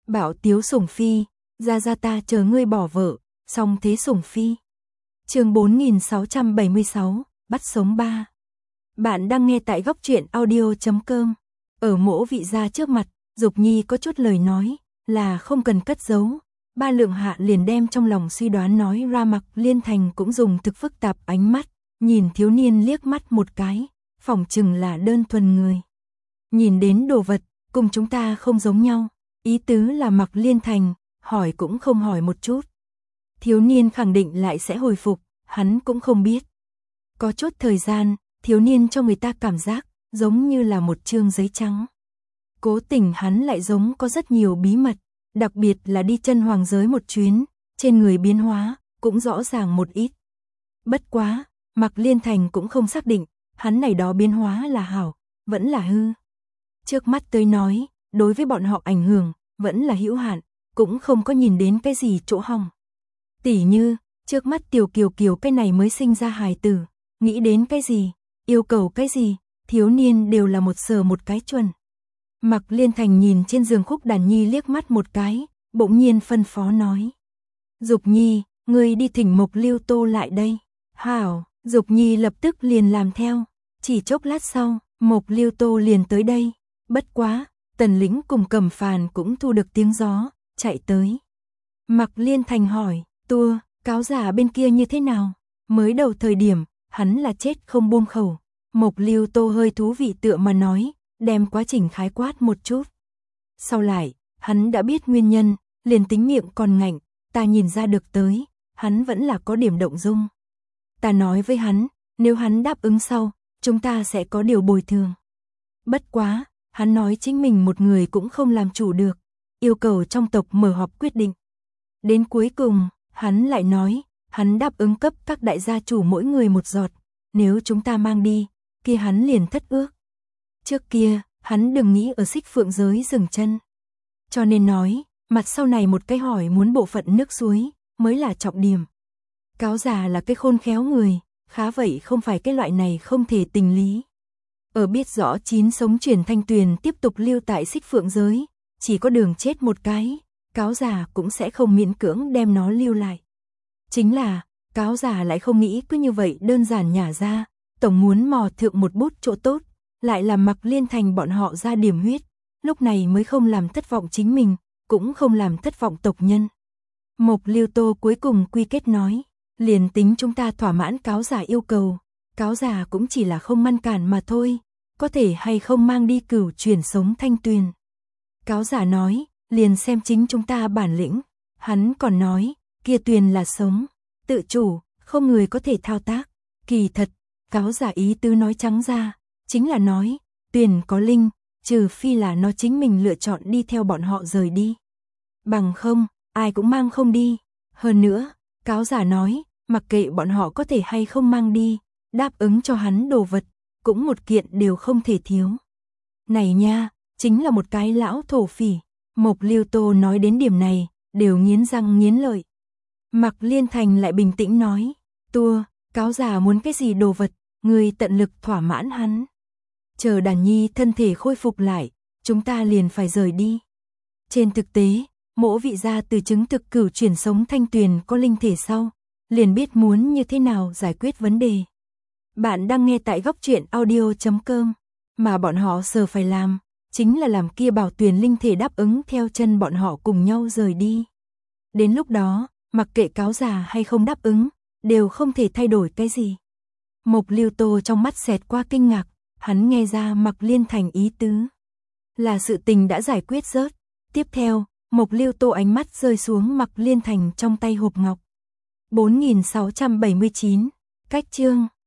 Bảo Tiếu sủng phi, ra ta chờ ngươi bỏ vợ, song thế sủng phi. Chương 4676, bắt sống 3. Bạn đang nghe tại góc truyện audio.com. Ở Mỗ vị gia trước mặt, Dục Nhi có chút lời nói, là không cần cất giấu. Ba Lượng Hạ liền đem trong lòng suy đoán nói ra. Mặc Liên Thành cũng dùng thực phức tạp ánh mắt, nhìn thiếu niên liếc mắt một cái, phỏng chừng là đơn thuần người. Nhìn đến đồ vật, cùng chúng ta không giống nhau, ý tứ là Mặc Liên Thành, hỏi cũng không hỏi một chút. Thiếu niên khẳng định lại sẽ hồi phục, hắn cũng không biết. Có chút thời gian, thiếu niên cho người ta cảm giác, giống như là một chương giấy trắng. Cố tình hắn lại giống có rất nhiều bí mật, đặc biệt là đi chân hoàng giới một chuyến, trên người biến hóa, cũng rõ ràng một ít. Bất quá, Mặc Liên Thành cũng không xác định, hắn này đó biến hóa là hảo, vẫn là hư. Trước mắt tới nói, đối với bọn họ ảnh hưởng, vẫn là hữu hạn, cũng không có nhìn đến cái gì chỗ hỏng. Tỉ như, trước mắt Tiểu Kiều Kiều cái này mới sinh ra hài tử, nghĩ đến cái gì, yêu cầu cái gì, thiếu niên đều là một sở một cái chuẩn. Mặc Liên Thành nhìn trên giường Khúc Đàn Nhi liếc mắt một cái, bỗng nhiên phân phó nói. Dục Nhi, ngươi đi thỉnh Mộc Lưu Tô lại đây. Hảo, Dục Nhi lập tức liền làm theo, chỉ chốc lát sau, Mộc Lưu Tô liền tới đây. Bất quá, Tần Lĩnh cùng Cẩm Phàn cũng thu được tiếng gió, chạy tới. Mặc Liên Thành hỏi, Tua, cáo giả bên kia như thế nào? Mới đầu thời điểm, hắn là chết không buông khẩu. Mộc Lưu Tô hơi thú vị tựa mà nói, đem quá trình khái quát một chút. Sau lại, hắn đã biết nguyên nhân, liền tính miệng còn ngạnh, ta nhìn ra được tới, hắn vẫn là có điểm động dung. Ta nói với hắn, nếu hắn đáp ứng sau, chúng ta sẽ có điều bồi thường. Bất quá, hắn nói chính mình một người cũng không làm chủ được, yêu cầu trong tộc mở họp quyết định. Đến cuối cùng, hắn lại nói, hắn đáp ứng cấp các đại gia chủ mỗi người một giọt, nếu chúng ta mang đi, kia hắn liền thất ước. Trước kia, hắn đừng nghĩ ở Xích Phượng giới dừng chân. Cho nên nói, mặt sau này một cái hỏi muốn bộ phận nước suối, mới là trọng điểm. Cáo già là cái khôn khéo người, khá vậy không phải cái loại này không thể tình lý. Ở biết rõ chín sống chuyển Thanh Tuyền tiếp tục lưu tại Xích Phượng giới, chỉ có đường chết một cái, cáo già cũng sẽ không miễn cưỡng đem nó lưu lại. Chính là, cáo già lại không nghĩ cứ như vậy đơn giản nhả ra, tổng muốn mò thượng một bút chỗ tốt, lại làm Mặc Liên Thành bọn họ ra điểm huyết, lúc này mới không làm thất vọng chính mình, cũng không làm thất vọng tộc nhân. Mộc Lưu Tô cuối cùng quy kết nói, liền tính chúng ta thỏa mãn cáo già yêu cầu, cáo già cũng chỉ là không ngăn cản mà thôi, có thể hay không mang đi cửu chuyển sống Thanh Tuyền. Cáo già nói, liền xem chính chúng ta bản lĩnh, hắn còn nói, kia Tuyền là sống, tự chủ, không người có thể thao tác. Kỳ thật, cáo già ý tứ nói trắng ra, chính là nói, Tuyền có linh, trừ phi là nó chính mình lựa chọn đi theo bọn họ rời đi. Bằng không, ai cũng mang không đi. Hơn nữa, cáo giả nói, mặc kệ bọn họ có thể hay không mang đi, đáp ứng cho hắn đồ vật, cũng một kiện đều không thể thiếu. Này nha, chính là một cái lão thổ phỉ. Mộc Lưu Tô nói đến điểm này, đều nghiến răng nghiến lợi. Mặc Liên Thành lại bình tĩnh nói, Tua, cáo giả muốn cái gì đồ vật, người tận lực thỏa mãn hắn. Chờ Đàn Nhi thân thể khôi phục lại, chúng ta liền phải rời đi. Trên thực tế, Mỗ vị gia từ chứng thực cửu chuyển sống Thanh Tuyền có linh thể sau, liền biết muốn như thế nào giải quyết vấn đề. Bạn đang nghe tại góc truyện audio.com, mà bọn họ sợ phải làm, chính là làm kia Bảo Tuyền linh thể đáp ứng theo chân bọn họ cùng nhau rời đi. Đến lúc đó, mặc kệ cáo già hay không đáp ứng, đều không thể thay đổi cái gì. Mộc Lưu Tô trong mắt xẹt qua kinh ngạc, hắn nghe ra Mặc Liên Thành ý tứ. Là sự tình đã giải quyết rớt. Tiếp theo, Mộc Lưu Tô ánh mắt rơi xuống Mặc Liên Thành trong tay hộp ngọc. 4679, cách chương.